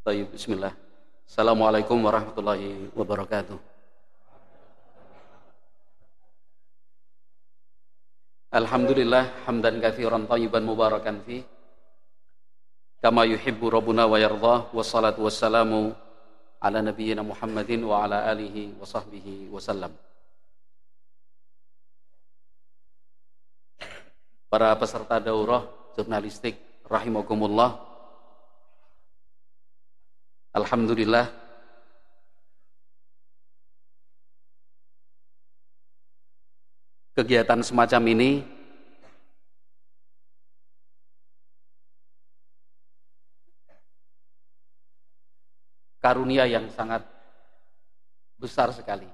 Baik, bismillah. Assalamualaikum warahmatullahi wabarakatuh. Alhamdulillah hamdan katsiran thayyiban mubarakan fi kama yuhibbu rabbuna wa yardah, wassalatu wassalamu ala nabiyyina Muhammadin wa ala alihi wa sahbihi wasallam. Para peserta daurah jurnalistik rahimakumullah, alhamdulillah kegiatan semacam ini karunia yang sangat besar sekali.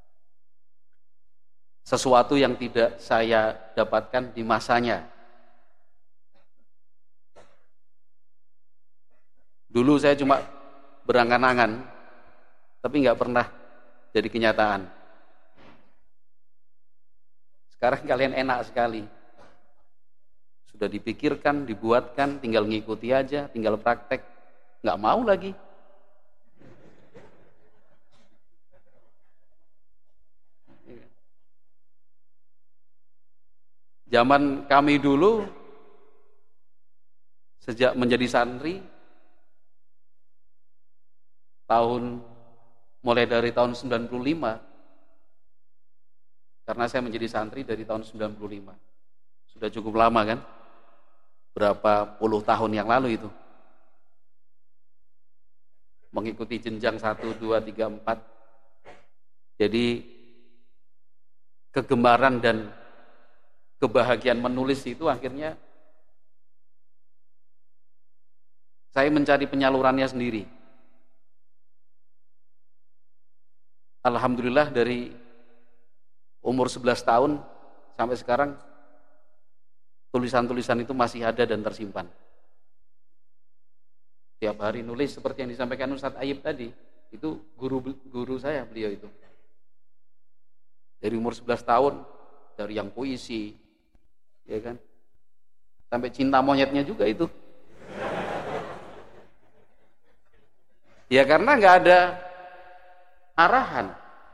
Sesuatu yang tidak saya dapatkan di masanya. Dulu saya cuma berangan-angan, tapi nggak pernah jadi kenyataan. Sekarang kalian enak sekali. Sudah dipikirkan, dibuatkan, tinggal ngikuti aja, tinggal praktek. Nggak mau lagi. Zaman kami dulu, sejak menjadi santri, mulai dari tahun 95, karena saya menjadi santri dari tahun 95. Sudah cukup lama kan? Berapa puluh tahun yang lalu itu. Mengikuti jenjang 1, 2, 3, 4. Jadi kegemaran dan kebahagiaan menulis itu akhirnya saya mencari penyalurannya sendiri. Alhamdulillah dari umur 11 tahun sampai sekarang tulisan-tulisan itu masih ada dan tersimpan. Tiap hari nulis seperti yang disampaikan Ustadz Ayib tadi, itu guru saya, beliau itu. Dari umur 11 tahun, dari yang puisi, ya kan, sampai cinta monyetnya juga itu. Ya karena nggak ada arahan,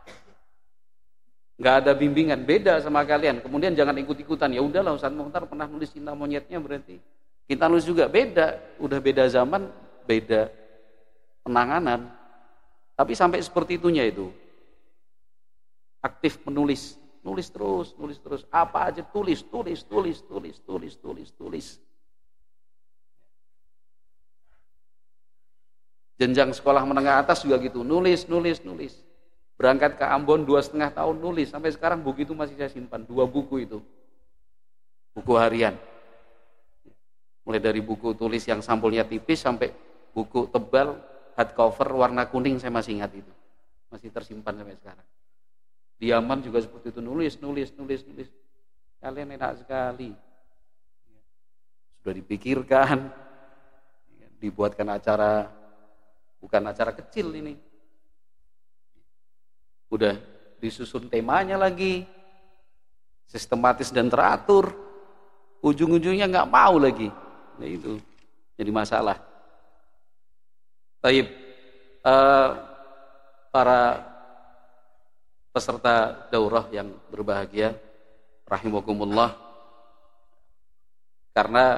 nggak ada bimbingan, beda sama kalian. Kemudian jangan ikut-ikutan. Ya udahlah, Ustaz Mukhtar pernah nulis cinta monyetnya, berarti kita nulis juga. Beda, udah beda zaman, beda penanganan. Tapi sampai seperti itunya itu, aktif menulis. Nulis terus, apa aja tulis. Jenjang sekolah menengah atas juga gitu, nulis. Berangkat ke Ambon 2,5 tahun nulis, sampai sekarang buku itu masih saya simpan, 2 buku itu. Buku harian. Mulai dari buku tulis yang sampulnya tipis sampai buku tebal, hardcover warna kuning, saya masih ingat itu. Masih tersimpan sampai sekarang. Di Yaman juga seperti itu, nulis. Kalian enak sekali. Sudah dipikirkan, dibuatkan acara, bukan acara kecil ini. Udah disusun temanya lagi, sistematis dan teratur. Ujung-ujungnya nggak mau lagi. Nah itu jadi masalah. Baik, para peserta daurah yang berbahagia rahimakumullah, karena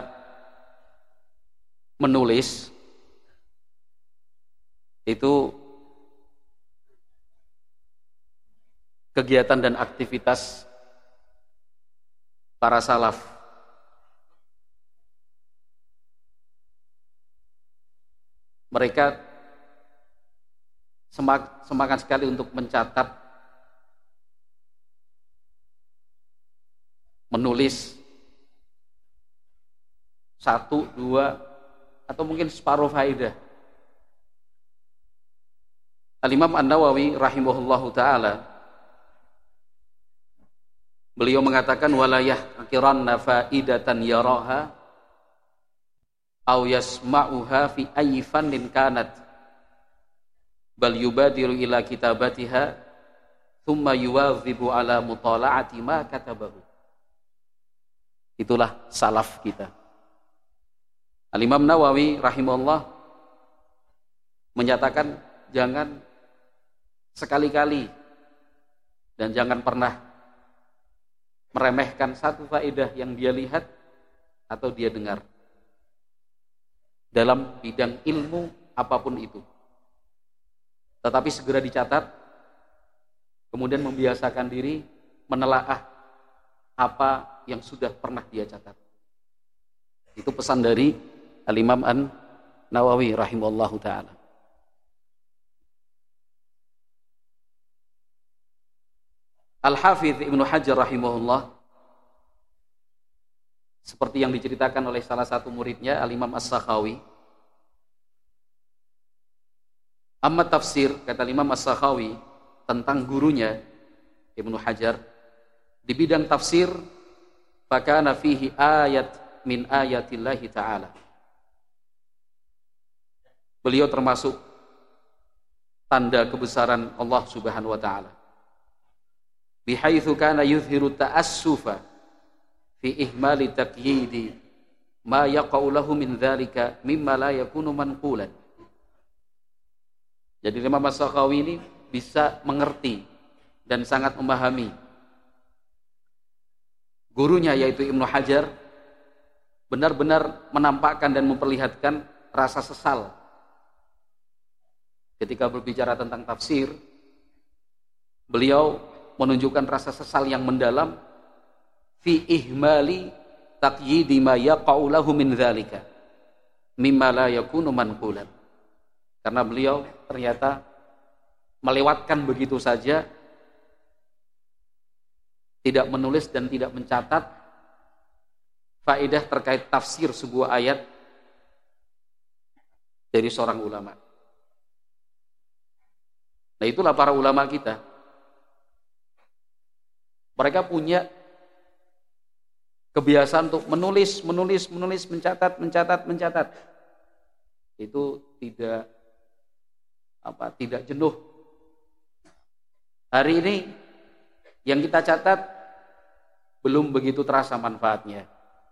menulis itu kegiatan dan aktivitas para salaf. Mereka semangat sekali untuk mencatat, menulis 1, 2, atau mungkin separuh faedah. Al-Imam An-Nawawi rahimahullahu ta'ala, beliau mengatakan, wala yahqiranna faidatan yaraha aw yasma'uha fi ayyi fannin kanat bal yubadiru ila kitabatiha thumma yuwadhibu ala mutala'ati ma katabahu. Itulah salaf kita. Al-Imam Nawawi rahimahullah menyatakan jangan sekali-kali dan jangan pernah meremehkan satu faedah yang dia lihat atau dia dengar dalam bidang ilmu apapun itu. Tetapi segera dicatat, kemudian membiasakan diri menelaah apa yang sudah pernah dia catat. Itu pesan dari Al-Imam An-Nawawi rahimahullahu ta'ala. Al-Hafidh Ibnu Hajar rahimahullah, seperti yang diceritakan oleh salah satu muridnya Al-Imam As-Sakhawi, amma tafsir, kata Imam As-Sakhawi tentang gurunya Ibnu Hajar di bidang tafsir, fakana fihi ayat min ayatillahi ta'ala. Beliau termasuk tanda kebesaran Allah Subhanahu wa ta'ala. Bihaitsu kana yuzhiru ta'assufa fi ihmali taqyidi ma yaqa'u lahu min dzalika mimma la yakunu manqulan. Jadi Imam As-Sakhawi ini bisa mengerti dan sangat memahami gurunya yaitu Ibnu Hajar benar-benar menampakkan dan memperlihatkan rasa sesal ketika berbicara tentang tafsir. Beliau menunjukkan rasa sesal yang mendalam fi ihmali taqyidi ma yaqa'u lahu min dzalika mimma la yakunu manqulan. Karena beliau ternyata melewatkan begitu saja, tidak menulis dan tidak mencatat faedah terkait tafsir sebuah ayat dari seorang ulama. Nah, itulah para ulama kita. Mereka punya kebiasaan untuk menulis, mencatat. Itu tidak jenuh. Hari ini yang kita catat belum begitu terasa manfaatnya.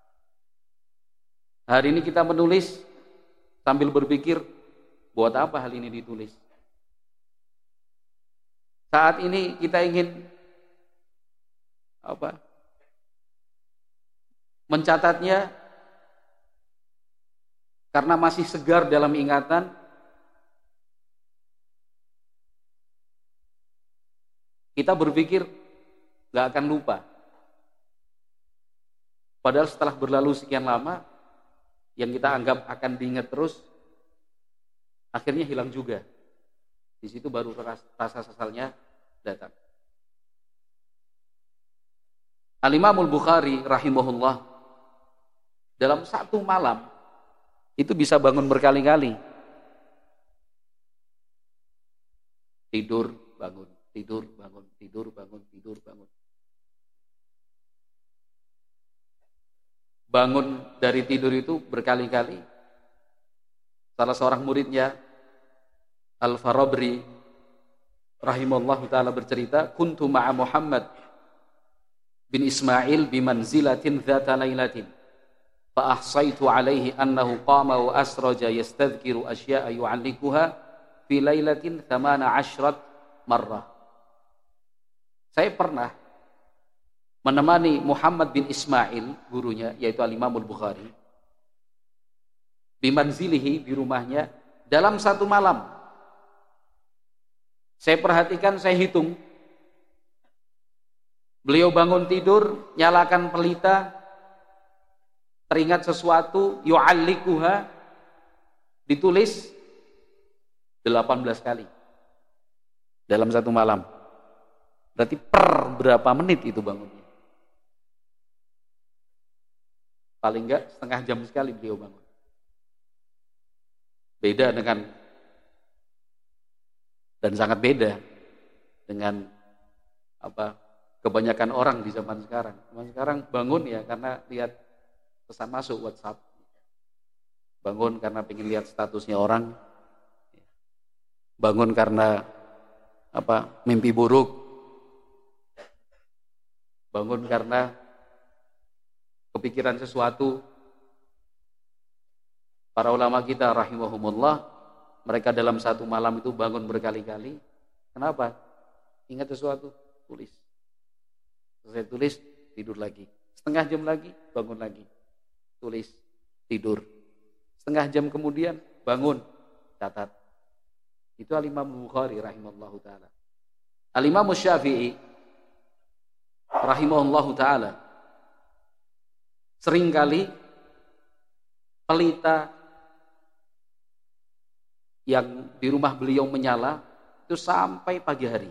Hari ini kita menulis sambil berpikir, buat apa hal ini ditulis? Saat ini kita ingin mencatatnya karena masih segar dalam ingatan. Kita berpikir gak akan lupa. Padahal setelah berlalu sekian lama, yang kita anggap akan diingat terus, akhirnya hilang juga. Di situ baru rasa sesalnya datang. Al-Imamul Bukhari rahimahullah dalam satu malam itu bisa bangun berkali-kali. Tidur, bangun, tidur, bangun, tidur, bangun, tidur, bangun. Bangun dari tidur itu berkali-kali. Salah seorang muridnya Al-Farabri rahimahullah ta'ala bercerita, kuntu ma'a Muhammad bin Ismail bimanzilatin dzata lailatin fa ahsaitu alaihi annahu qama wa asraja yastadhkiru asya'a yu'allikuha fi lailatin 18 marrah. Saya pernah menemani Muhammad bin Ismail, gurunya yaitu Al-Imamul Bukhari, bimanzilihi, di rumahnya, dalam satu malam. Saya perhatikan, saya hitung. Beliau bangun tidur, nyalakan pelita, teringat sesuatu, yu'allikuha, ditulis 18 kali dalam satu malam. Berarti per berapa menit itu bangunnya? Paling enggak setengah jam sekali beliau bangun. Beda dengan, dan sangat beda dengan kebanyakan orang di zaman sekarang. Zaman sekarang bangun ya karena lihat pesan masuk WhatsApp. Bangun karena pengen lihat statusnya orang. Bangun karena mimpi buruk. Bangun karena kepikiran sesuatu. Para ulama kita rahimahumullah mereka dalam satu malam itu bangun berkali-kali. Kenapa? Ingat sesuatu, tulis. Selesai tulis, tidur lagi. Setengah jam lagi, bangun lagi. Tulis, tidur. Setengah jam kemudian, bangun, catat. Itu Al-Imam Bukhari rahimahullahu ta'ala. Al-Imam Syafi'i rahimahullahu ta'ala seringkali pelita yang di rumah beliau menyala itu sampai pagi hari.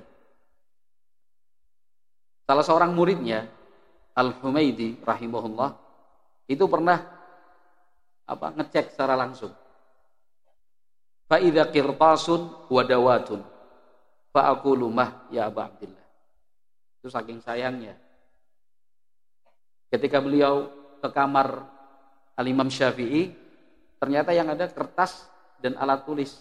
Salah seorang muridnya Al-Humaidi rahimahullah itu pernah ngecek secara langsung. Fa idza qirtasun wa dawatun fa aqulu mah ya Aba Abdillah. Itu saking sayangnya. Ketika beliau ke kamar Al-Imam Syafi'i, ternyata yang ada kertas dan alat tulis.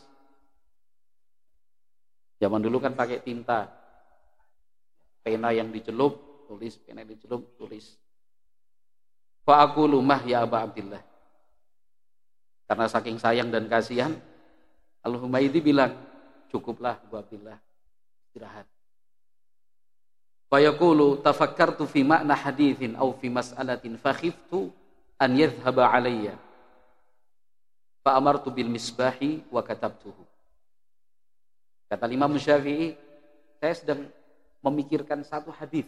Zaman dulu kan pakai tinta. Pena yang dicelup, tulis, pena yang dicelup, tulis. Fa aqulu mah ya Aba Abdillah. Karena saking sayang dan kasihan, Al-Humaidi bilang, cukuplah Abu Abdillah, istirahat. Fa yaqulu tafakkartu fi ma'na haditsin aw fi mas'alatin fa khiftu an yadhhaba alayya. Fa amartu bil misbahi wa katabtuhu. Kata Imam Syafi'i, saya sedang memikirkan satu hadis.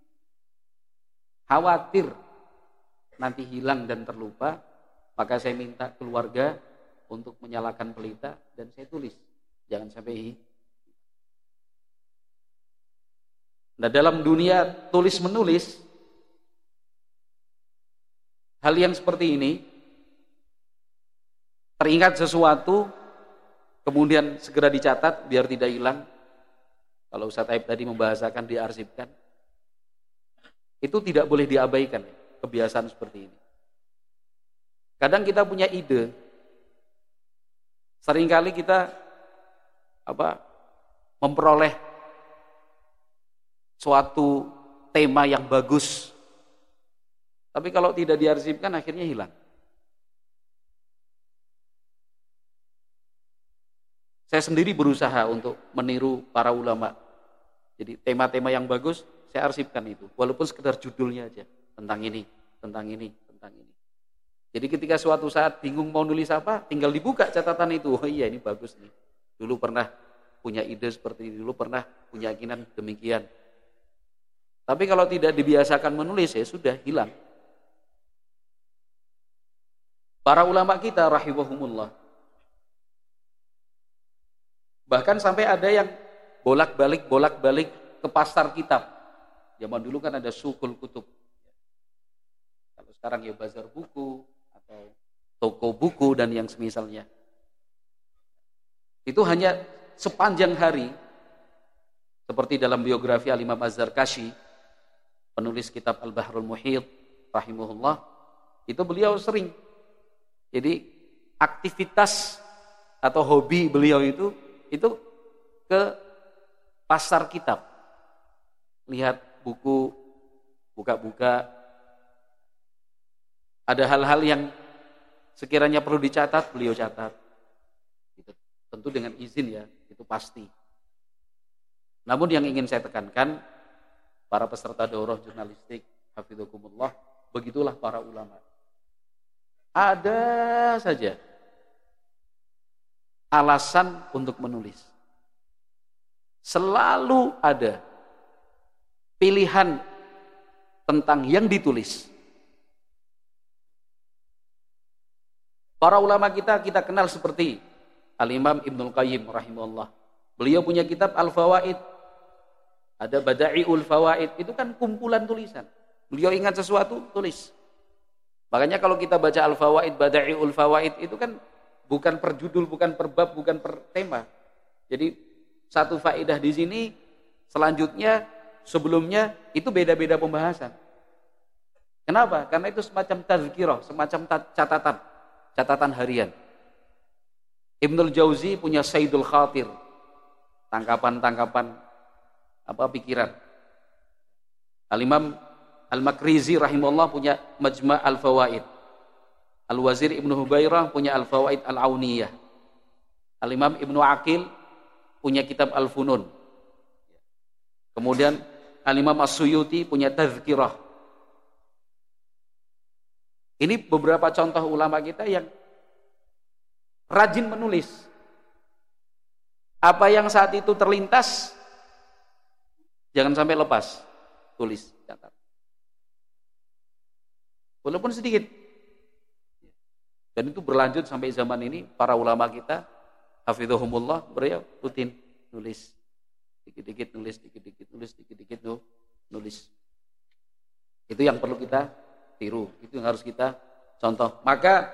Khawatir nanti hilang dan terlupa, maka saya minta keluarga untuk menyalakan pelita dan saya tulis. Jangan sampai. Nah, dalam dunia tulis menulis, hal yang seperti ini, teringat sesuatu, kemudian segera dicatat biar tidak hilang. Kalau Ustaz Aib tadi membahasakan diarsipkan, itu tidak boleh diabaikan, kebiasaan seperti ini. Kadang kita punya ide, seringkali kita memperoleh suatu tema yang bagus, tapi kalau tidak diarsipkan akhirnya hilang. Saya sendiri berusaha untuk meniru para ulama. Jadi tema-tema yang bagus saya arsipkan itu, walaupun sekedar judulnya aja, tentang ini, tentang ini, tentang ini. Jadi ketika suatu saat bingung mau nulis apa, tinggal dibuka catatan itu. Oh iya, ini bagus nih. Dulu pernah punya ide seperti ini, dulu pernah punya keinginan demikian. Tapi kalau tidak dibiasakan menulis, ya sudah hilang. Para ulama kita rahimahumullah, bahkan sampai ada yang bolak-balik ke pasar kitab. Zaman dulu kan ada sukul kutub. Kalau sekarang ya bazar buku atau toko buku dan yang semisalnya. Itu hanya sepanjang hari, seperti dalam biografi Al-Imam Az-Zarkashi, penulis kitab Al-Bahrul Muhit rahimahullah, itu beliau sering. Jadi aktivitas atau hobi beliau itu ke pasar kitab, lihat buku, buka-buka, ada hal-hal yang sekiranya perlu dicatat, beliau catat. Gitu. Tentu dengan izin ya, itu pasti. Namun yang ingin saya tekankan, para peserta daurah jurnalistik, hafidhukumullah, begitulah para ulama. Ada saja alasan untuk menulis. Selalu ada pilihan tentang yang ditulis. Para ulama kita kenal seperti Al-Imam Ibnul Qayyim rahimahullah. Beliau punya kitab Al-Fawaid. Ada Bada'iul Fawaid, itu kan kumpulan tulisan. Beliau ingat sesuatu, tulis. Makanya kalau kita baca Al-Fawaid, Bada'iul Fawaid, itu kan bukan per judul, bukan per bab, bukan per tema. Jadi satu faedah di sini, selanjutnya, sebelumnya, itu beda-beda pembahasan. Kenapa? Karena itu semacam tazkirah, semacam catatan harian. Ibnul Jauzi punya Saidul Khatir, tangkapan-tangkapan pikiran. Al-Imam Al-Makrizi rahimahullah punya Majma' Al-Fawaid. Al-Wazir Ibnu Hubairah punya Al-Fawaid Al-Auniyah. Al-Imam Ibnu Aqil punya kitab Al-Funun. Kemudian Al-Imam As-Suyuti punya Tazkirah. Ini beberapa contoh ulama kita yang rajin menulis. Apa yang saat itu terlintas, jangan sampai lepas. Tulis, catat. Walaupun sedikit. Dan itu berlanjut sampai zaman ini, para ulama kita, hafidhahumullah, beliau rutin nulis. Dikit-dikit nulis, dikit-dikit nulis, dikit-dikit nulis. Itu yang perlu kita tiru, itu yang harus kita contoh. Maka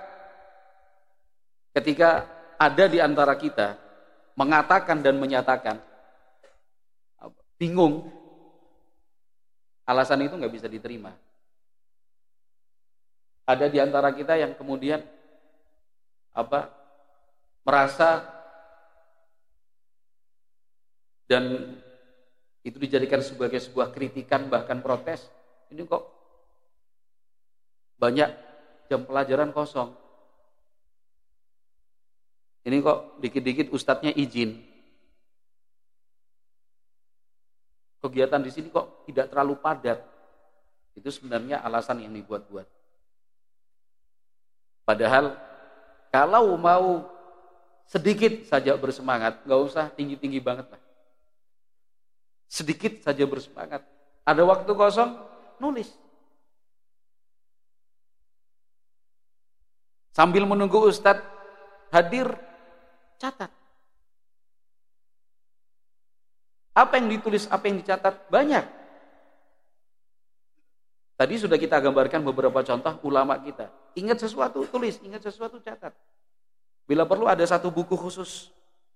ketika ada di antara kita mengatakan dan menyatakan bingung, alasan itu nggak bisa diterima. Ada di antara kita yang kemudian merasa dan itu dijadikan sebagai sebuah kritikan bahkan protes. Ini kok banyak jam pelajaran kosong. Ini kok dikit-dikit ustadznya izin. Kegiatan di sini kok tidak terlalu padat. Itu sebenarnya alasan yang dibuat-buat. Padahal kalau mau sedikit saja bersemangat, nggak usah tinggi-tinggi banget lah. Sedikit saja bersemangat. Ada waktu kosong, nulis. Sambil menunggu ustadz hadir, catat. Apa yang ditulis, apa yang dicatat, banyak. Tadi sudah kita gambarkan beberapa contoh ulama kita. Ingat sesuatu, tulis. Ingat sesuatu, catat. Bila perlu ada satu buku khusus.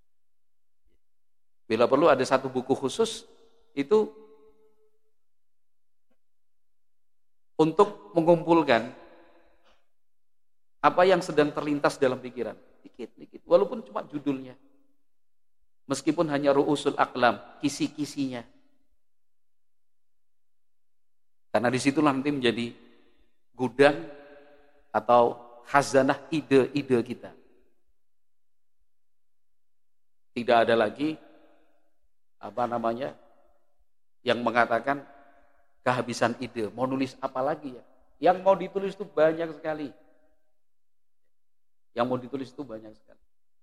Bila perlu ada satu buku khusus, itu untuk mengumpulkan apa yang sedang terlintas dalam pikiran. Dikit-dikit, walaupun cuma judulnya. Meskipun hanya ru'usul aqlam, kisi-kisinya. Karena disitulah nanti menjadi gudang atau khazanah ide-ide kita. Tidak ada lagi yang mengatakan kehabisan ide, mau nulis apa lagi ya? Yang mau ditulis itu banyak sekali. Yang mau ditulis itu banyak sekali.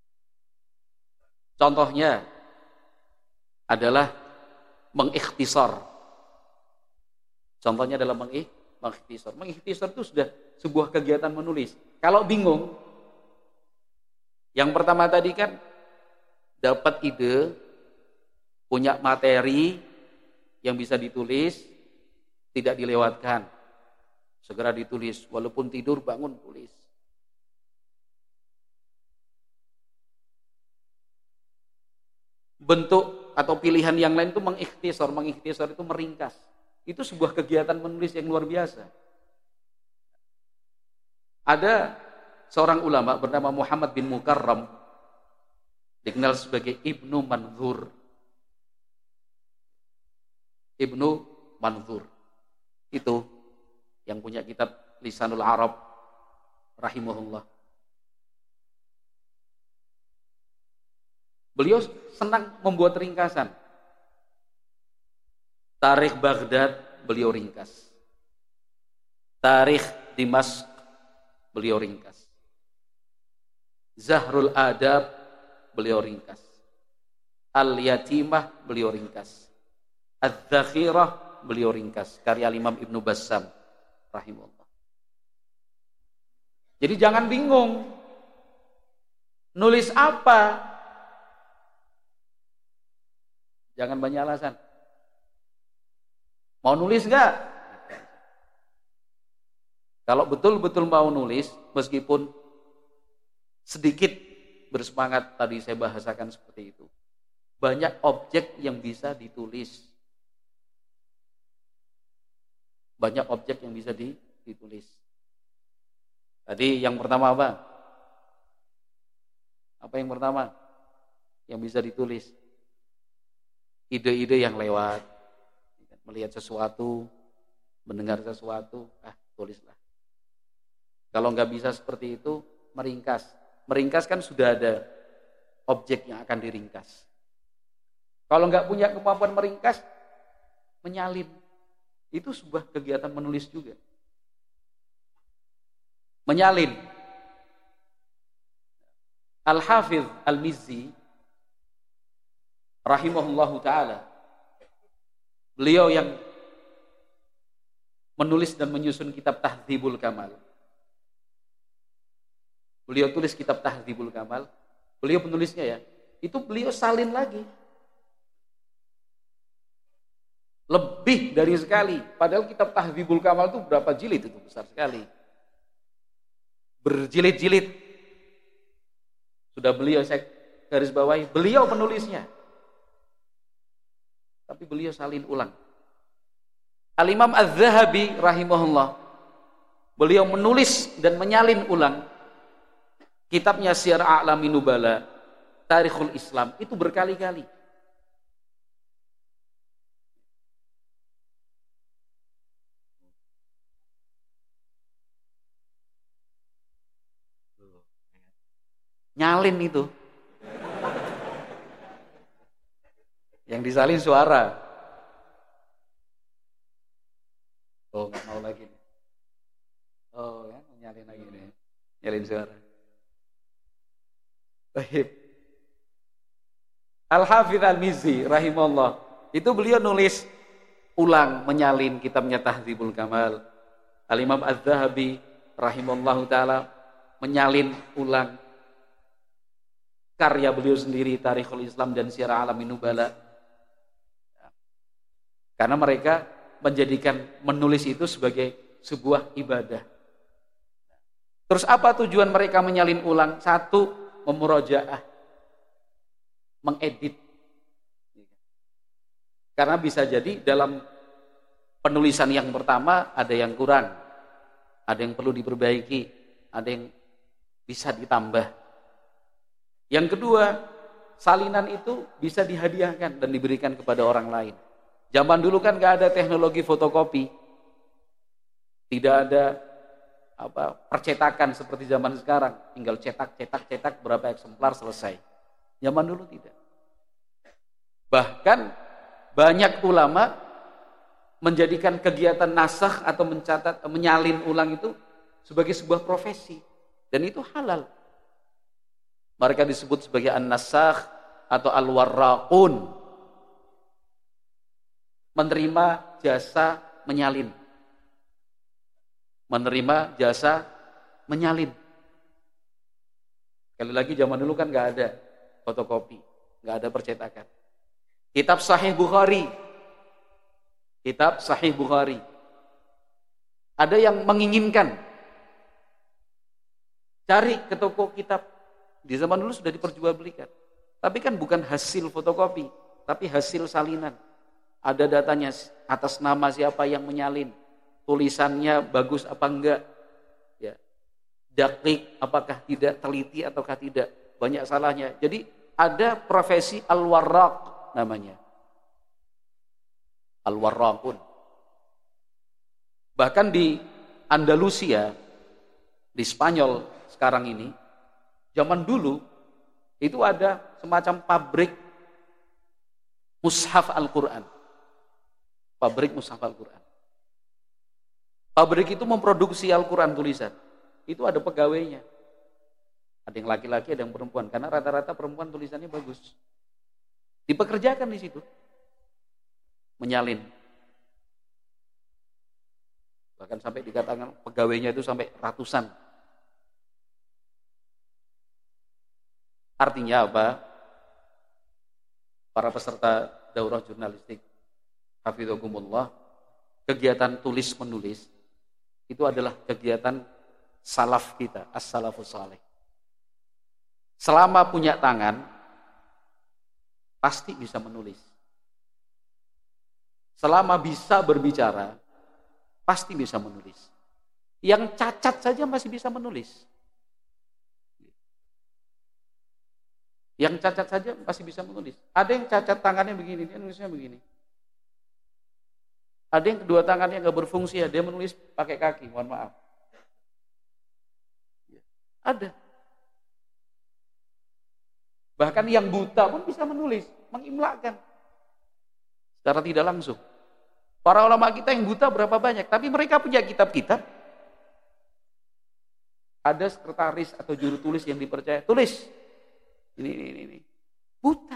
Contohnya adalah mengikhtisar. Contohnya adalah mengikhtisar. Mengikhtisar itu sudah sebuah kegiatan menulis. Kalau bingung, yang pertama tadi kan dapat ide, punya materi yang bisa ditulis, tidak dilewatkan. Segera ditulis, walaupun tidur bangun tulis. Bentuk atau pilihan yang lain itu mengikhtisar. Mengikhtisar itu meringkas. Itu sebuah kegiatan menulis yang luar biasa. Ada seorang ulama bernama Muhammad bin Mukarram, dikenal sebagai Ibnu Manzur. Ibnu Manzur itu yang punya kitab Lisanul Arab rahimahullah. Beliau senang membuat ringkasan. Tarikh Baghdad beliau ringkas. Tarikh Dimask beliau ringkas. Zahrul Adab beliau ringkas. Al-Yatimah beliau ringkas. Az-Zakhirah beliau ringkas. Karya Imam Ibnu Bassam rahimahullah. Jadi jangan bingung. Nulis apa? Jangan banyak alasan. Mau nulis enggak? Kalau betul-betul mau nulis, meskipun sedikit bersemangat, tadi saya bahasakan seperti itu. Banyak objek yang bisa ditulis. Banyak objek yang bisa ditulis. Tadi yang pertama apa? Apa yang pertama? Yang bisa ditulis. Ide-ide yang lewat. Melihat sesuatu, mendengar sesuatu, tulislah. Kalau nggak bisa seperti itu, meringkas. Meringkas kan sudah ada objek yang akan diringkas. Kalau nggak punya kemampuan meringkas, menyalin. Itu sebuah kegiatan menulis juga. Menyalin. Al-Hafidh Al-Mizzi rahimahullahu ta'ala, beliau yang menulis dan menyusun kitab Tahdzibul Kamal. Beliau tulis kitab Tahdzibul Kamal. Beliau penulisnya ya. Itu beliau salin lagi. Lebih dari sekali. Padahal kitab Tahdzibul Kamal itu berapa jilid itu? Besar sekali. Berjilid-jilid. Sudah beliau saya garis bawahi. Beliau penulisnya. Tapi beliau salin ulang. Al-Imam Az-Zahabi rahimahullah, beliau menulis dan menyalin ulang kitabnya Syiar A'lamin Nubala, Tarikhul Islam, itu berkali-kali. Nyalin itu. Yang disalin suara. Oh, nggak mau lagi nih. Oh, ya, nyalin lagi nih. Nyalin suara. Baik. Al-Hafidh Al-Mizzi rahimahullah, itu beliau nulis ulang, menyalin kitabnya Tahdzibul Kamal. Al-Imam Az-Zahabi rahimahullahu taala menyalin ulang karya beliau sendiri, Tarikhul Islam dan Syiar A'lamin Nubala. Karena mereka menjadikan menulis itu sebagai sebuah ibadah. Terus apa tujuan mereka menyalin ulang? Satu, memurojaah, mengedit. Karena bisa jadi dalam penulisan yang pertama ada yang kurang, ada yang perlu diperbaiki, ada yang bisa ditambah. Yang kedua, salinan itu bisa dihadiahkan dan diberikan kepada orang lain. Zaman dulu kan nggak ada teknologi fotokopi, tidak ada percetakan seperti zaman sekarang, tinggal cetak berapa eksemplar selesai. Zaman dulu tidak. Bahkan banyak ulama menjadikan kegiatan nasakh atau mencatat, menyalin ulang itu sebagai sebuah profesi, dan itu halal. Mereka disebut sebagai an-nasakh atau al-warraqun, menerima jasa menyalin. Menerima jasa menyalin. Sekali lagi zaman dulu kan nggak ada fotokopi, nggak ada percetakan. Kitab Sahih Bukhari. Kitab Sahih Bukhari. Ada yang menginginkan cari ke toko kitab. Di zaman dulu sudah diperjualbelikan. Tapi kan bukan hasil fotokopi, tapi hasil salinan. Ada datanya atas nama siapa yang menyalin, tulisannya bagus apa enggak, ya, dakik apakah tidak, teliti ataukah tidak, banyak salahnya. Jadi ada profesi al-warraq namanya, al-warraqun. Bahkan di Andalusia, di Spanyol sekarang ini, zaman dulu itu ada semacam pabrik mushaf Al-Quran. Pabrik mushaf Al-Quran. Pabrik itu memproduksi Al-Quran tulisan. Itu ada pegawainya. Ada yang laki-laki, ada yang perempuan. Karena rata-rata perempuan tulisannya bagus. Dipekerjakan di situ. Menyalin. Bahkan sampai dikatakan pegawainya itu sampai ratusan. Artinya apa? Para peserta daurah jurnalistik, hafidzakumullah, kegiatan tulis-menulis itu adalah kegiatan salaf kita, as-salafus saleh. Selama punya tangan, pasti bisa menulis. Selama bisa berbicara, pasti bisa menulis. Yang cacat saja masih bisa menulis. Yang cacat saja masih bisa menulis. Ada yang cacat tangannya begini, dia nulisnya begini. Ada yang kedua tangannya nggak berfungsi, ya, dia menulis pakai kaki, mohon maaf. Ada. Bahkan yang buta pun bisa menulis, mengimlakkan secara tidak langsung. Para ulama kita yang buta berapa banyak, tapi mereka punya kitab-kitab. Ada sekretaris atau juru tulis yang dipercaya, tulis. Ini. Buta.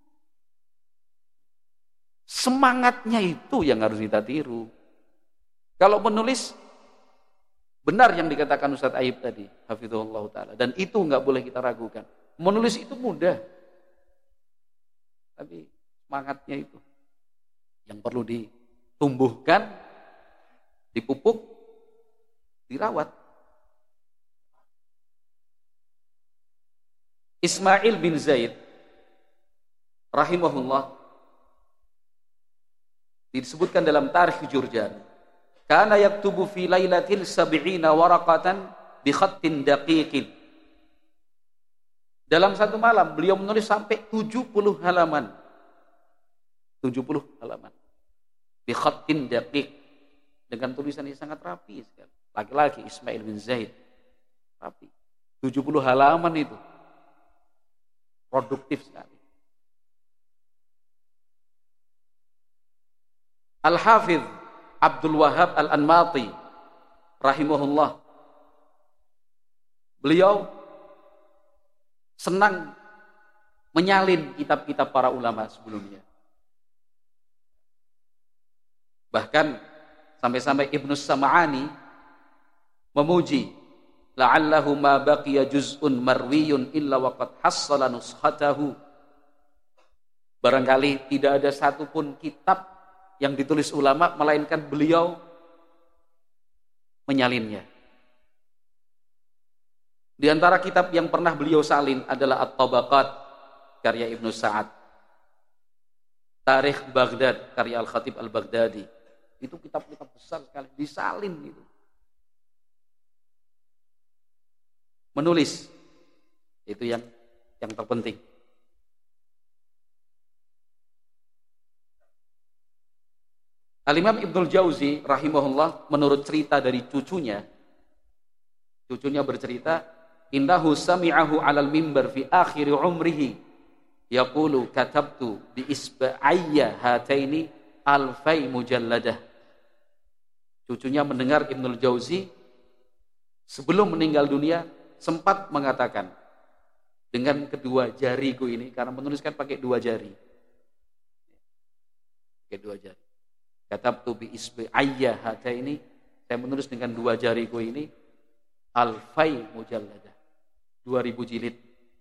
Semangatnya itu yang harus kita tiru. Kalau menulis, benar yang dikatakan Ustaz Aib tadi, hafizahullah ta'ala. Dan itu nggak boleh kita ragukan. Menulis itu mudah. Tapi semangatnya itu yang perlu ditumbuhkan, dipupuk, dirawat. Ismail bin Zaid rahimahullah disebutkan dalam Tarikh Jurjan, kana yaktubu fi lailatil sab'ina waraqatan bi khattin daqiqin. Dalam satu malam beliau menulis sampai 70 halaman. 70 halaman. Bi khattin daqiq, dengan tulisan yang sangat rapi sekali. Laki-laki Ismail bin Zaid rapi. 70 halaman itu. Produktif sekali. Al-Hafidh Abdul Wahhab Al-Anmati rahimahullah, beliau senang menyalin kitab-kitab para ulama sebelumnya. Bahkan sampai-sampai Ibnu Sam'ani memuji, la'allahu ma baqiya juz'un marwiyun illa waqad hassala nushatahu. Barangkali tidak ada satupun kitab yang ditulis ulama melainkan beliau menyalinnya. Di antara kitab yang pernah beliau salin adalah At-Tabaqat karya Ibnu Sa'ad, Tarikh Baghdad karya Al-Khatib Al-Baghdadi. Itu kitab-kitab besar sekali disalin gitu. Menulis itu yang terpenting. Al-Imam Ibnul Jauzi rahimahullah, menurut cerita dari cucunya bercerita, innahu sami'ahu 'alal mimbar fi akhir umrihi yaqulu katabtu bi isba'ayya hataini alfai mujalladah. Cucunya mendengar Ibnul Jauzi sebelum meninggal dunia sempat mengatakan, dengan kedua jariku ini, karena menuliskan pakai dua jari. Pakai dua jari. Katabtu bi isba'ayya hataini, saya menulis dengan dua jariku ini, alfai mujalladah. 2000 jilid.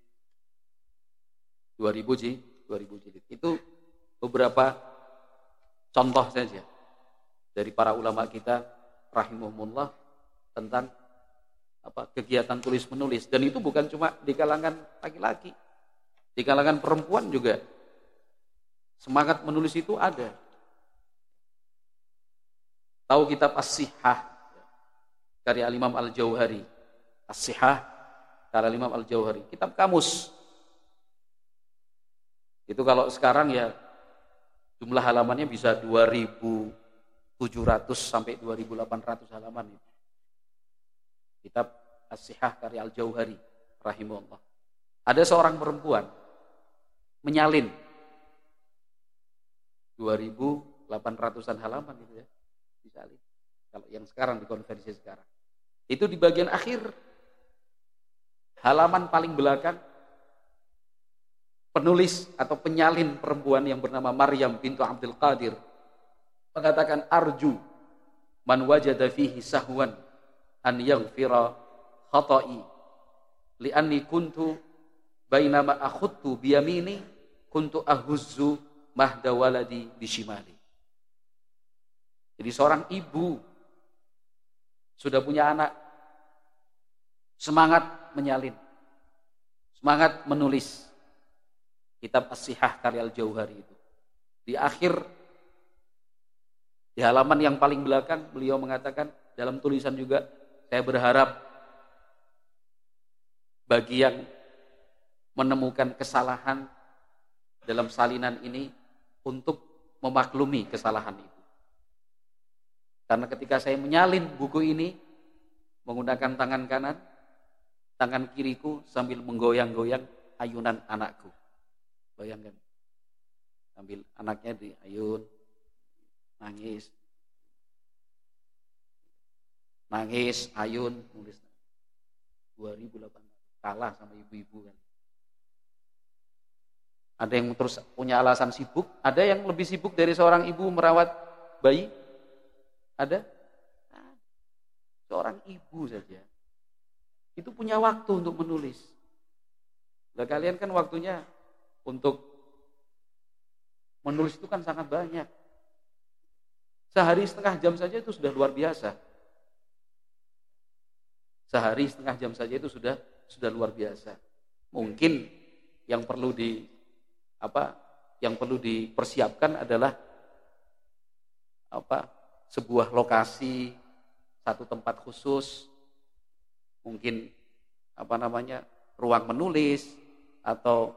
2000 jilid. Itu beberapa contoh saja dari para ulama kita rahimahumullah tentang kegiatan tulis menulis. Dan itu bukan cuma di kalangan laki-laki, di kalangan perempuan juga semangat menulis itu ada. Tahu kitab As-Sihah karya Imam Al-Jauhari. As-Sihah karya Imam Al-Jauhari, kitab kamus. Itu kalau sekarang ya jumlah halamannya bisa 2.700 sampai 2.800 halaman itu. Kitab As-Sihah karya Al-Jauhari rahimahullah. Ada seorang perempuan menyalin 2.800-an halaman gitu ya, disalin. Kalau yang sekarang dikonversi sekarang, itu di bagian akhir halaman paling belakang, penulis atau penyalin perempuan yang bernama Maryam bintu Abdul Qadir mengatakan, arju man wajada fihi sahwan an yaghfira khata'i li'anni kuntu bainama akhuttu biyamini kuntu ahuzzu mahda waladi bishimali. Jadi seorang ibu sudah punya anak, semangat menyalin, semangat menulis kitab As-Sihah karya Al-Jauhari itu. Di akhir, di halaman yang paling belakang, beliau mengatakan dalam tulisan juga, saya berharap bagi yang menemukan kesalahan dalam salinan ini untuk memaklumi kesalahan itu. Karena ketika saya menyalin buku ini menggunakan tangan kanan, tangan kiriku sambil menggoyang-goyang ayunan anakku. Bayangkan. Sambil anaknya diayun, nangis, ayun, nulis 2.800, kalah sama ibu-ibu kan. Ada yang terus punya alasan sibuk, ada yang lebih sibuk dari seorang ibu merawat bayi, ada. Seorang ibu saja itu punya waktu untuk menulis. Nah, kalian kan waktunya untuk menulis itu kan sangat banyak. Sehari setengah jam saja itu sudah luar biasa. Sehari setengah jam saja itu sudah luar biasa. Mungkin yang perlu dipersiapkan adalah sebuah lokasi, satu tempat khusus, mungkin ruang menulis atau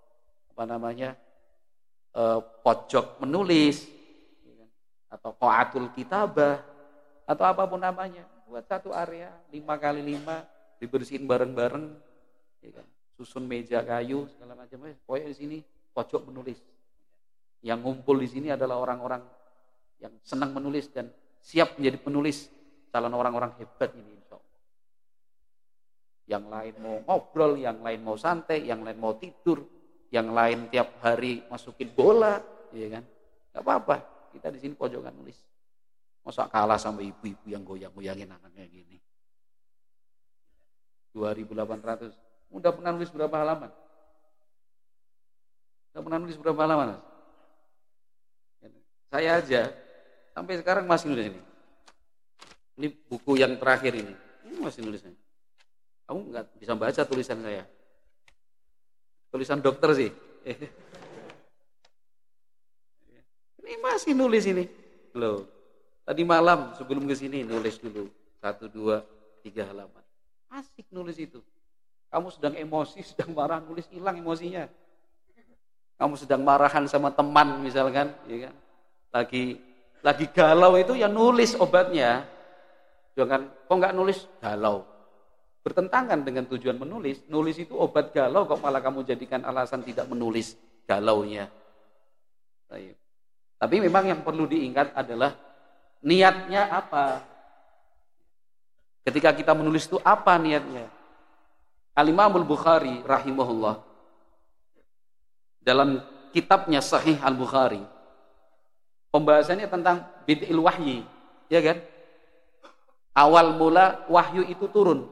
pojok menulis atau qa'atul kitabah atau apapun namanya, buat satu area 5x5 dibersihin bareng-bareng, ya kan? Susun meja kayu segala macam, pokoknya di sini pojok menulis. Yang ngumpul di sini adalah orang-orang yang senang menulis dan siap menjadi penulis, calon orang-orang hebat ini insya Allah. Yang lain mau ngobrol, yang lain mau santai, yang lain mau tidur, yang lain tiap hari masukin bola, ya kan? Gak apa-apa, kita di sini pojokan nulis. Masa kalah sama ibu-ibu yang goyang-goyangin anaknya gini. 2.800. Udah pernah nulis berapa halaman? Mas? Saya aja sampai sekarang masih nulis ini. Ini buku yang terakhir ini masih nulisnya. Kamu nggak bisa baca tulisan saya. Tulisan dokter sih. Ini masih nulis ini. Loh. Tadi malam sebelum ke sini nulis dulu 1, 2, 3 halaman. Asik nulis itu. Kamu sedang emosi, sedang marah, nulis hilang emosinya. Kamu sedang marahan sama teman misalkan, ya kan? Lagi galau itu ya nulis obatnya. Jangan kok nggak nulis galau. Bertentangan dengan tujuan menulis. Nulis itu obat galau, kok malah kamu jadikan alasan tidak menulis galaunya. Tapi memang yang perlu diingat adalah niatnya apa. Ketika kita menulis itu apa niatnya? Al-Imam Al-Bukhari rahimahullah dalam kitabnya Sahih Al-Bukhari pembahasannya tentang bid'il wahyi, ya kan? Awal mula wahyu itu turun.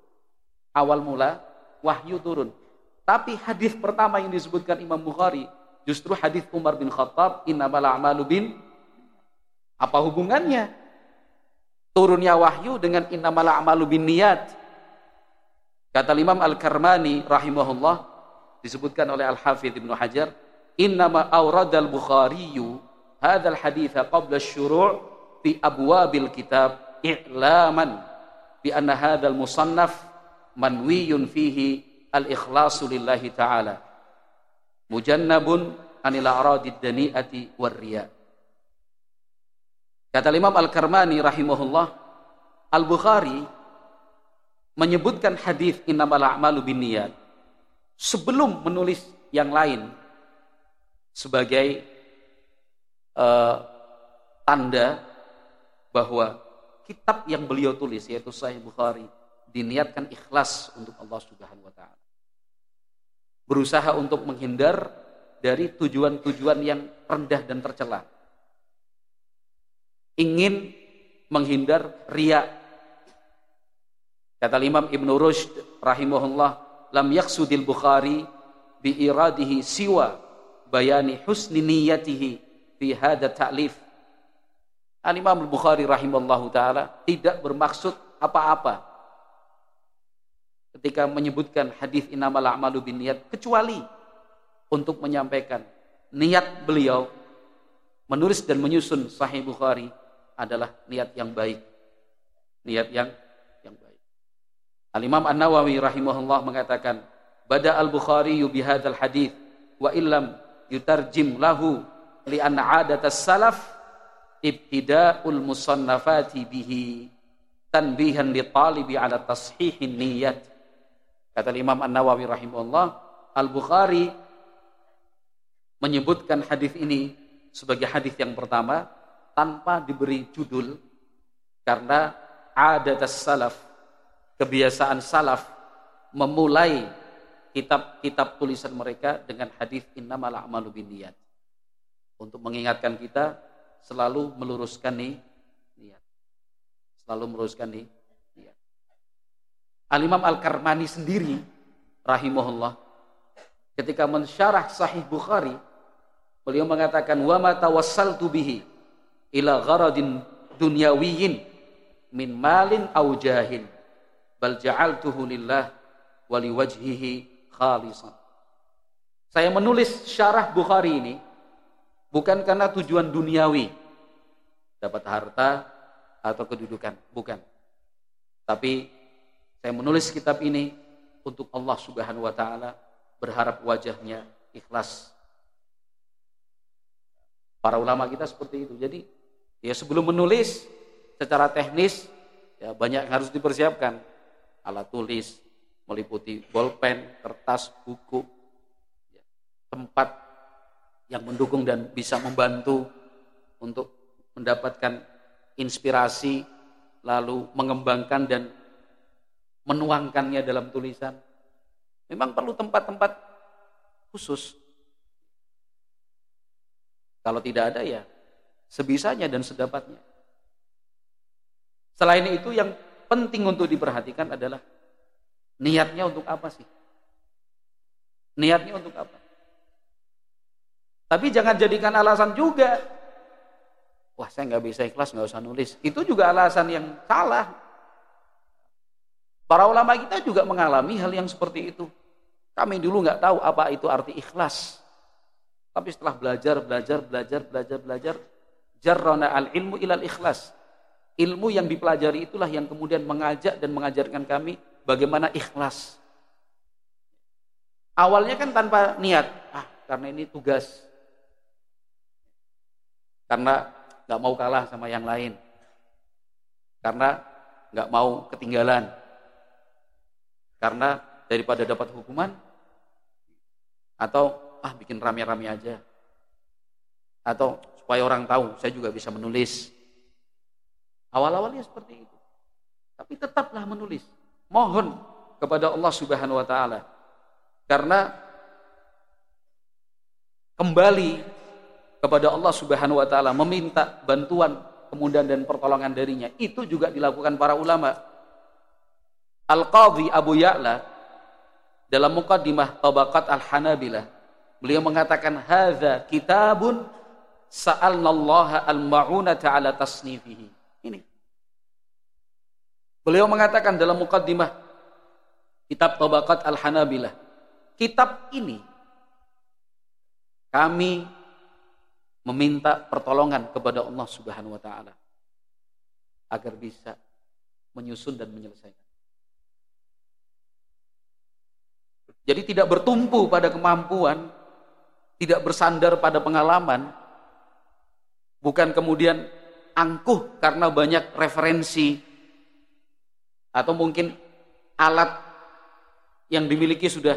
Tapi hadis pertama yang disebutkan Imam Bukhari justru hadis Umar bin Khattab, innamal a'malu bin. Apa hubungannya turunnya wahyu dengan innamal a'malu bin niyat? Kata Imam Al-Karmani rahimahullah, disebutkan oleh Al-Hafidh Ibnu Hajar, innama awradal Bukhariyu hadzal haditsa qabla asy-syuru' fi abwabil kitab i'laman bi anna hadzal musannaf manwiyun fihi al-ikhlasu lillahi ta'ala mujannabun anil a'radid dani'ati war riya. Kata Imam Al-Karmani rahimahullah, Al-Bukhari menyebutkan hadis innamal a'malu binniyat sebelum menulis yang lain sebagai tanda bahwa kitab yang beliau tulis yaitu Sahih Bukhari diniatkan ikhlas untuk Allah Subhanahu wa taala. Berusaha untuk menghindar dari tujuan-tujuan yang rendah dan tercela. Ingin menghindar riya. Kata Imam Ibnu Rushd rahimahullah, lam yaqsudil Bukhari bi iradihi siwa bayani husni niyatihi fi hadha ta'lif. Al-Imam Al-Bukhari rahimahullahu taala tidak bermaksud apa-apa ketika menyebutkan hadis innamal a'malu binniyat kecuali untuk menyampaikan niat beliau menulis dan menyusun Sahih Bukhari adalah niat yang baik. Niat yang baik. Al-Imam An-Nawawi rahimahullah mengatakan, bada al-Bukhari bi hadzal hadits wa illam yutarjim lahu li anna 'adatas salaf ibtida'ul musannafati bihi tanbihan li talibi ala tashihin niyyat. Kata Imam An-Nawawi rahimahullah, Al-Bukhari menyebutkan hadis ini sebagai hadis yang pertama tanpa diberi judul, karena adatus salaf, kebiasaan salaf memulai kitab-kitab tulisan mereka dengan hadis innamal a'malu binniyat, untuk mengingatkan kita selalu meluruskan niat. Selalu meluruskan niat. Al-Imam Al-Karmani sendiri rahimahullah ketika mensyarah Sahih Bukhari, beliau mengatakan wa ma tawassaltu bihi ila gharadin dunyawiyyin min malin aw jahin bal ja'altuhu lillah wa liwajhihi khalisan. Saya menulis syarah Bukhari ini bukan karena tujuan duniawi, dapat harta atau kedudukan, bukan. Tapi saya menulis kitab ini untuk Allah Subhanahu wa taala, berharap wajahnya ikhlas. Para ulama kita seperti itu. Jadi ya sebelum menulis secara teknis ya banyak yang harus dipersiapkan. Alat tulis meliputi bolpen, kertas, buku, tempat yang mendukung dan bisa membantu untuk mendapatkan inspirasi, lalu mengembangkan dan menuangkannya dalam tulisan. Memang perlu tempat-tempat khusus. Kalau tidak ada ya sebisanya dan sedapatnya. Selain itu yang penting untuk diperhatikan adalah niatnya untuk apa sih? Niatnya untuk apa? Tapi jangan jadikan alasan juga. Wah, saya nggak bisa ikhlas, nggak usah nulis. Itu juga alasan yang salah. Para ulama kita juga mengalami hal yang seperti itu. Kami dulu nggak tahu apa itu arti ikhlas. Tapi setelah belajar, jarrona al-ilmu ilal ikhlas. Ilmu yang dipelajari itulah yang kemudian mengajak dan mengajarkan kami bagaimana ikhlas. Awalnya kan tanpa niat. Karena ini tugas. Karena nggak mau kalah sama yang lain, karena nggak mau ketinggalan, karena daripada dapat hukuman, atau bikin rame-rame aja, atau supaya orang tahu saya juga bisa menulis. Awal-awalnya seperti itu, tapi tetaplah menulis. Mohon kepada Allah Subhanahu wa taala, karena kembali kepada Allah Subhanahu wa taala, meminta bantuan kemudian dan pertolongan darinya, itu juga dilakukan para ulama. Al-Qadhi Abu Ya'la dalam Muqaddimah Tabaqat Al-Hanabilah, beliau mengatakan hadza kitabun sa'alnallaha al-ma'unata 'ala tasnifihi. Ini beliau mengatakan dalam Muqaddimah kitab Tabaqat Al-Hanabilah, kitab ini kami meminta pertolongan kepada Allah Subhanahu wa taala agar bisa menyusun dan menyelesaikan. Jadi tidak bertumpu pada kemampuan, tidak bersandar pada pengalaman, bukan kemudian angkuh karena banyak referensi atau mungkin alat yang dimiliki sudah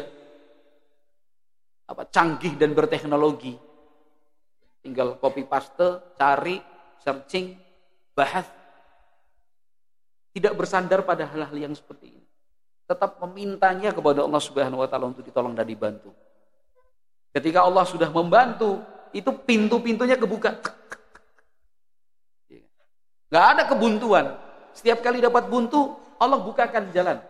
canggih dan berteknologi. Tinggal copy paste, cari, searching, bahas. Tidak bersandar pada hal-hal yang seperti ini. Tetap memintanya kepada Allah Subhanahu wa taala untuk ditolong dan dibantu. Ketika Allah sudah membantu, itu pintu-pintunya kebuka. Gak ada kebuntuan. Setiap kali dapat buntu, Allah bukakan jalan.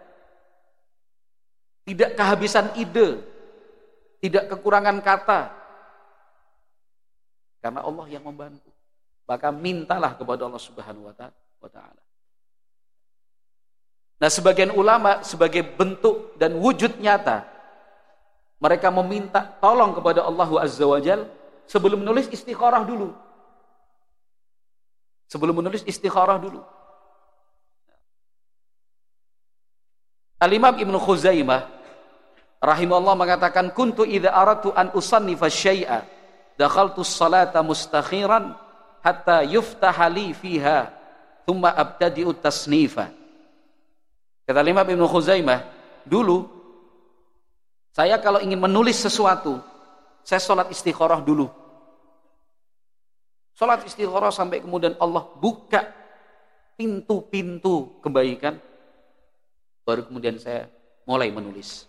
Tidak kehabisan ide, tidak kekurangan kata. Karena Allah yang membantu. Maka mintalah kepada Allah Subhanahu wa taala. Nah, sebagian ulama sebagai bentuk dan wujud nyata mereka meminta tolong kepada Allah Azza wa Jalla sebelum menulis istikharah dulu. Sebelum menulis istikharah dulu. Al-Imam Ibnu Khuzaimah rahimahullah mengatakan kuntu idza aradtu an usannifa syai'a dakhaltu as-salata mustakhiran hatta yuftaha li fiha thumma abtadi'u tasnifa. Kata Imam Ibnu Khuzaimah, dulu Saya kalau ingin menulis sesuatu, saya sholat istikharah dulu. Sholat istikharah sampai kemudian Allah buka pintu-pintu kebaikan, baru kemudian saya mulai menulis.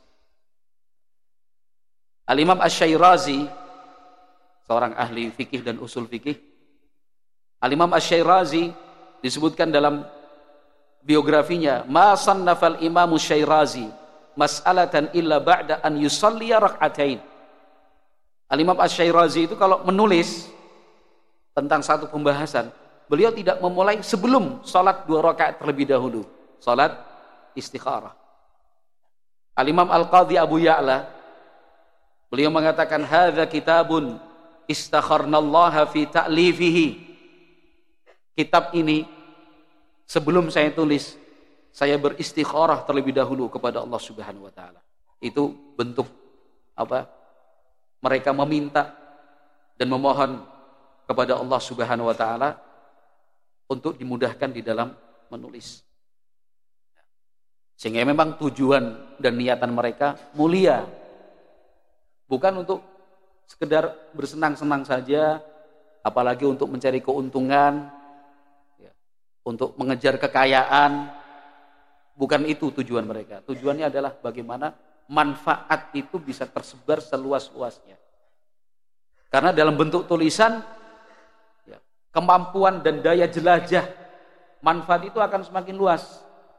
Al-Imam Asy-Syairazi, seorang ahli fikih dan usul fikih, Al-Imam Asy-Syairazi disebutkan dalam biografinya, ma sannafal Imam Asy-Syairazi mas'alatan illa ba'da an yusalliya rak'atain. Al-Imam Asy-Syairazi itu kalau menulis tentang satu pembahasan, beliau tidak memulai sebelum salat 2 rakaat terlebih dahulu, salat istikharah. Al-Imam Al-Qadhi Abu Ya'la, beliau mengatakan, hadza kitabun istakharnallaha fi ta'lifihi. Kitab ini sebelum saya tulis, saya beristikharah terlebih dahulu kepada Allah Subhanahu wa taala. Itu bentuk apa? Mereka meminta dan memohon kepada Allah Subhanahu wa taala untuk dimudahkan di dalam menulis. Sehingga memang tujuan dan niatan mereka mulia. Bukan untuk sekedar bersenang-senang saja, apalagi untuk mencari keuntungan, untuk mengejar kekayaan. Bukan itu tujuan mereka. Tujuannya adalah bagaimana manfaat itu bisa tersebar seluas-luasnya. Karena dalam bentuk tulisan, kemampuan dan daya jelajah manfaat itu akan semakin luas.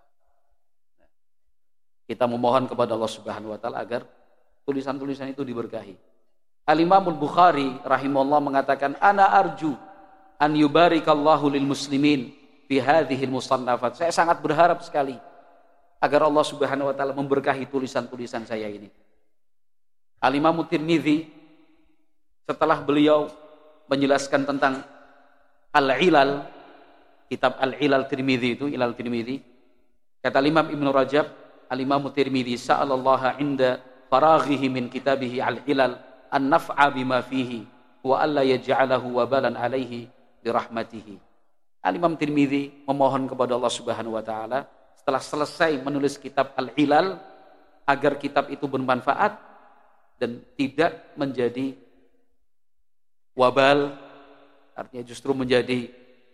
Kita memohon kepada Allah Subhanahu wa taala agar tulisan-tulisan itu diberkahi. Al-Imam Al-Bukhari rahimahullah mengatakan, ana arju an yubarikallahu lil muslimin fi hadhil musannafat. Saya sangat berharap sekali agar Allah Subhanahu wa taala memberkahi tulisan-tulisan saya ini. Al-Imam Tirmidzi, setelah beliau menjelaskan tentang Al-Ilal, kitab Al-Ilal Tirmidzi itu, Ilal Tirmidzi, kata Imam Ibnu Rajab, Al-Imam Tirmidzi sa'alallaha inda faraghihi min kitabihi Al-Ilal an naf'a bima fihi wa alla yaj'alahu wabalan alaihi birahmatihi. Al-Imam Tirmidzi memohon kepada Allah Subhanahu wa taala setelah selesai menulis kitab Al-Ilal agar kitab itu bermanfaat dan tidak menjadi wabal, artinya justru menjadi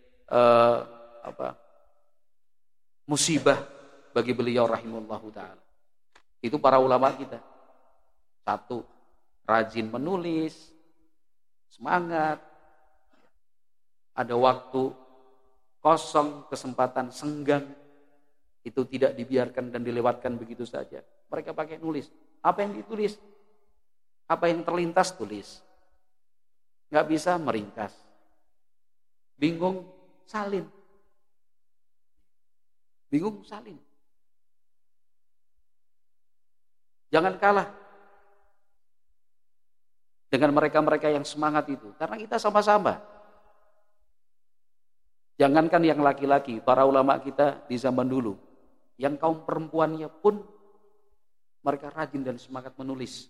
musibah bagi beliau rahimahullahu ta'ala. Itu para ulama kita. Satu, rajin menulis, semangat, ada waktu kosong, kesempatan senggang, itu tidak dibiarkan dan dilewatkan begitu saja. Mereka pakai nulis. Apa yang ditulis? Apa yang terlintas tulis. Nggak bisa meringkas. Bingung, salin. Bingung, salin. Jangan kalah dengan mereka-mereka yang semangat itu. Karena kita sama-sama. Jangankan yang laki-laki, para ulama kita di zaman dulu. Yang kaum perempuannya pun mereka rajin dan semangat menulis.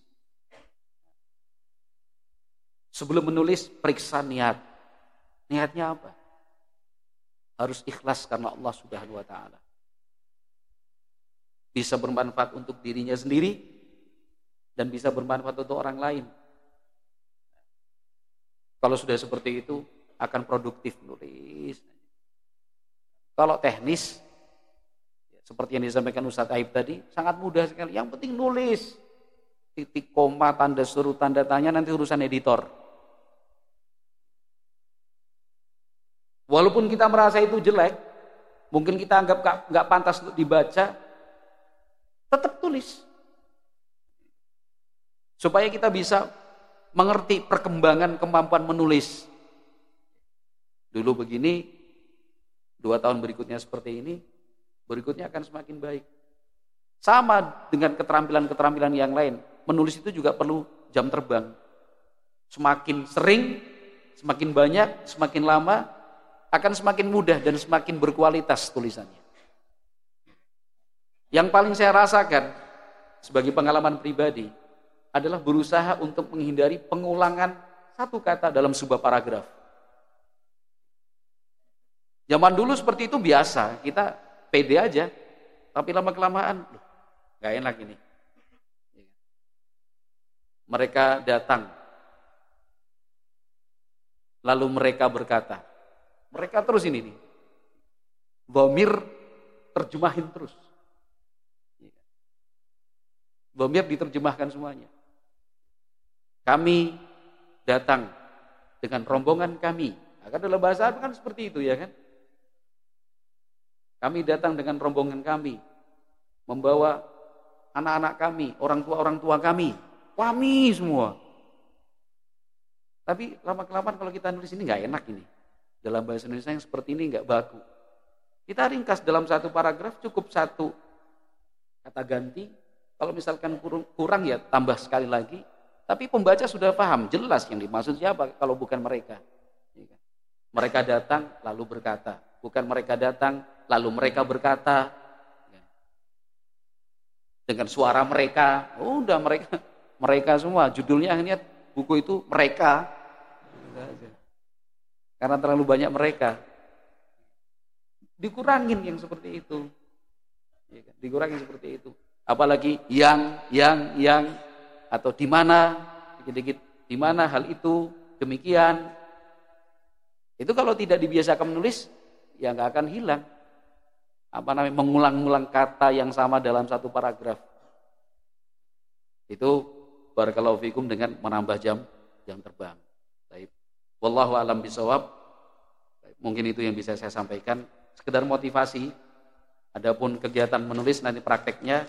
Sebelum menulis, periksa niat. Niatnya apa? Harus ikhlas karena Allah Subhanahu wa taala. Bisa bermanfaat untuk dirinya sendiri dan bisa bermanfaat untuk orang lain. Kalau sudah seperti itu, akan produktif nulis. Kalau teknis, seperti yang disampaikan Ustadz Aib tadi, sangat mudah sekali. Yang penting nulis. Titik, koma, tanda seru, tanda tanya, nanti urusan editor. Walaupun kita merasa itu jelek, mungkin kita anggap nggak pantas untuk dibaca, tetap tulis. Supaya kita bisa mengerti perkembangan kemampuan menulis. Dulu begini, 2 tahun berikutnya seperti ini, berikutnya akan semakin baik. Sama dengan keterampilan-keterampilan yang lain. Menulis itu juga perlu jam terbang. Semakin sering, semakin banyak, semakin lama, akan semakin mudah dan semakin berkualitas tulisannya. Yang paling saya rasakan sebagai pengalaman pribadi adalah berusaha untuk menghindari pengulangan satu kata dalam sebuah paragraf. Zaman dulu seperti itu biasa, kita pede aja, tapi lama-kelamaan, gak enak ini. Mereka datang. Lalu mereka berkata. Mereka terus ini nih. Dhamir terjemahin terus. Dhamir diterjemahkan semuanya. Kami datang dengan rombongan kami. Akan dalam bahasa Arab kan seperti itu ya kan. Kami datang dengan rombongan kami. Membawa anak-anak kami, orang tua kami. Kami semua. Tapi lama-kelamaan kalau kita nulis ini nggak enak ini. Dalam bahasa Indonesia yang seperti ini nggak baku. Kita ringkas dalam satu paragraf cukup satu kata ganti. Kalau misalkan kurang ya tambah sekali lagi. Tapi pembaca sudah paham, jelas yang dimaksud siapa kalau bukan mereka. Mereka datang lalu berkata. Bukan mereka datang lalu mereka berkata. Dengan suara mereka. Udah mereka semua. Judulnya akhirnya buku itu mereka. Karena terlalu banyak mereka. Dikurangin yang seperti itu. Dikurangin seperti itu. Apalagi yang atau di mana, dikit-dikit di mana hal itu, demikian. Itu kalau tidak dibiasakan menulis, ya nggak akan hilang. Mengulang-ulang kata yang sama dalam satu paragraf. Itu barakallahu fikum dengan menambah jam terbang. Baik. Wallahu a'lam bishawab. Mungkin itu yang bisa saya sampaikan. Sekedar motivasi. Adapun kegiatan menulis nanti prakteknya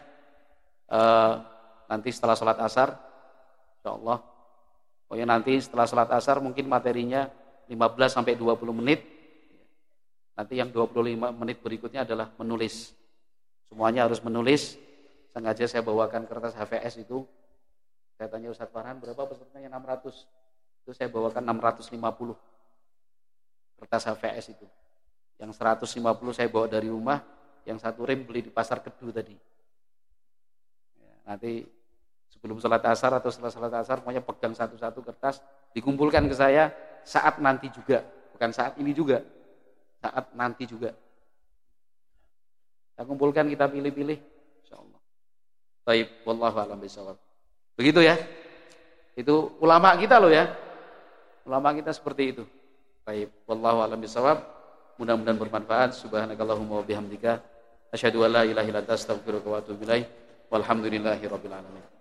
nanti setelah sholat asar, insyaallah. Pokoknya nanti setelah sholat asar mungkin materinya 15-20 menit. Nanti yang 25 menit berikutnya adalah menulis. Semuanya harus menulis. Sengaja saya bawakan kertas HVS itu. Saya tanya Ustaz Farhan berapa pesertanya 600. Itu saya bawakan 650 kertas HVS itu. Yang 150 saya bawa dari rumah, yang satu rem beli di pasar Kedu tadi. Nanti sebelum sholat asar atau setelah sholat asar pokoknya pegang satu-satu kertas, dikumpulkan ke saya saat nanti juga, bukan saat ini juga, saat nanti juga. Kita kumpulkan, kita pilih-pilih, insyaallah. Baik, wallahu a'lam bishawab. Begitu ya. Itu ulama kita loh ya. Ulama kita seperti itu. Baik, wallahu a'lam bishawab. Mudah-mudahan bermanfaat. Subhanakallahumma wa bihamdika asyhadu an la ilaha illa anta astaghfiruka wa atubu ilaik. Walhamdulillahirabbil alamin.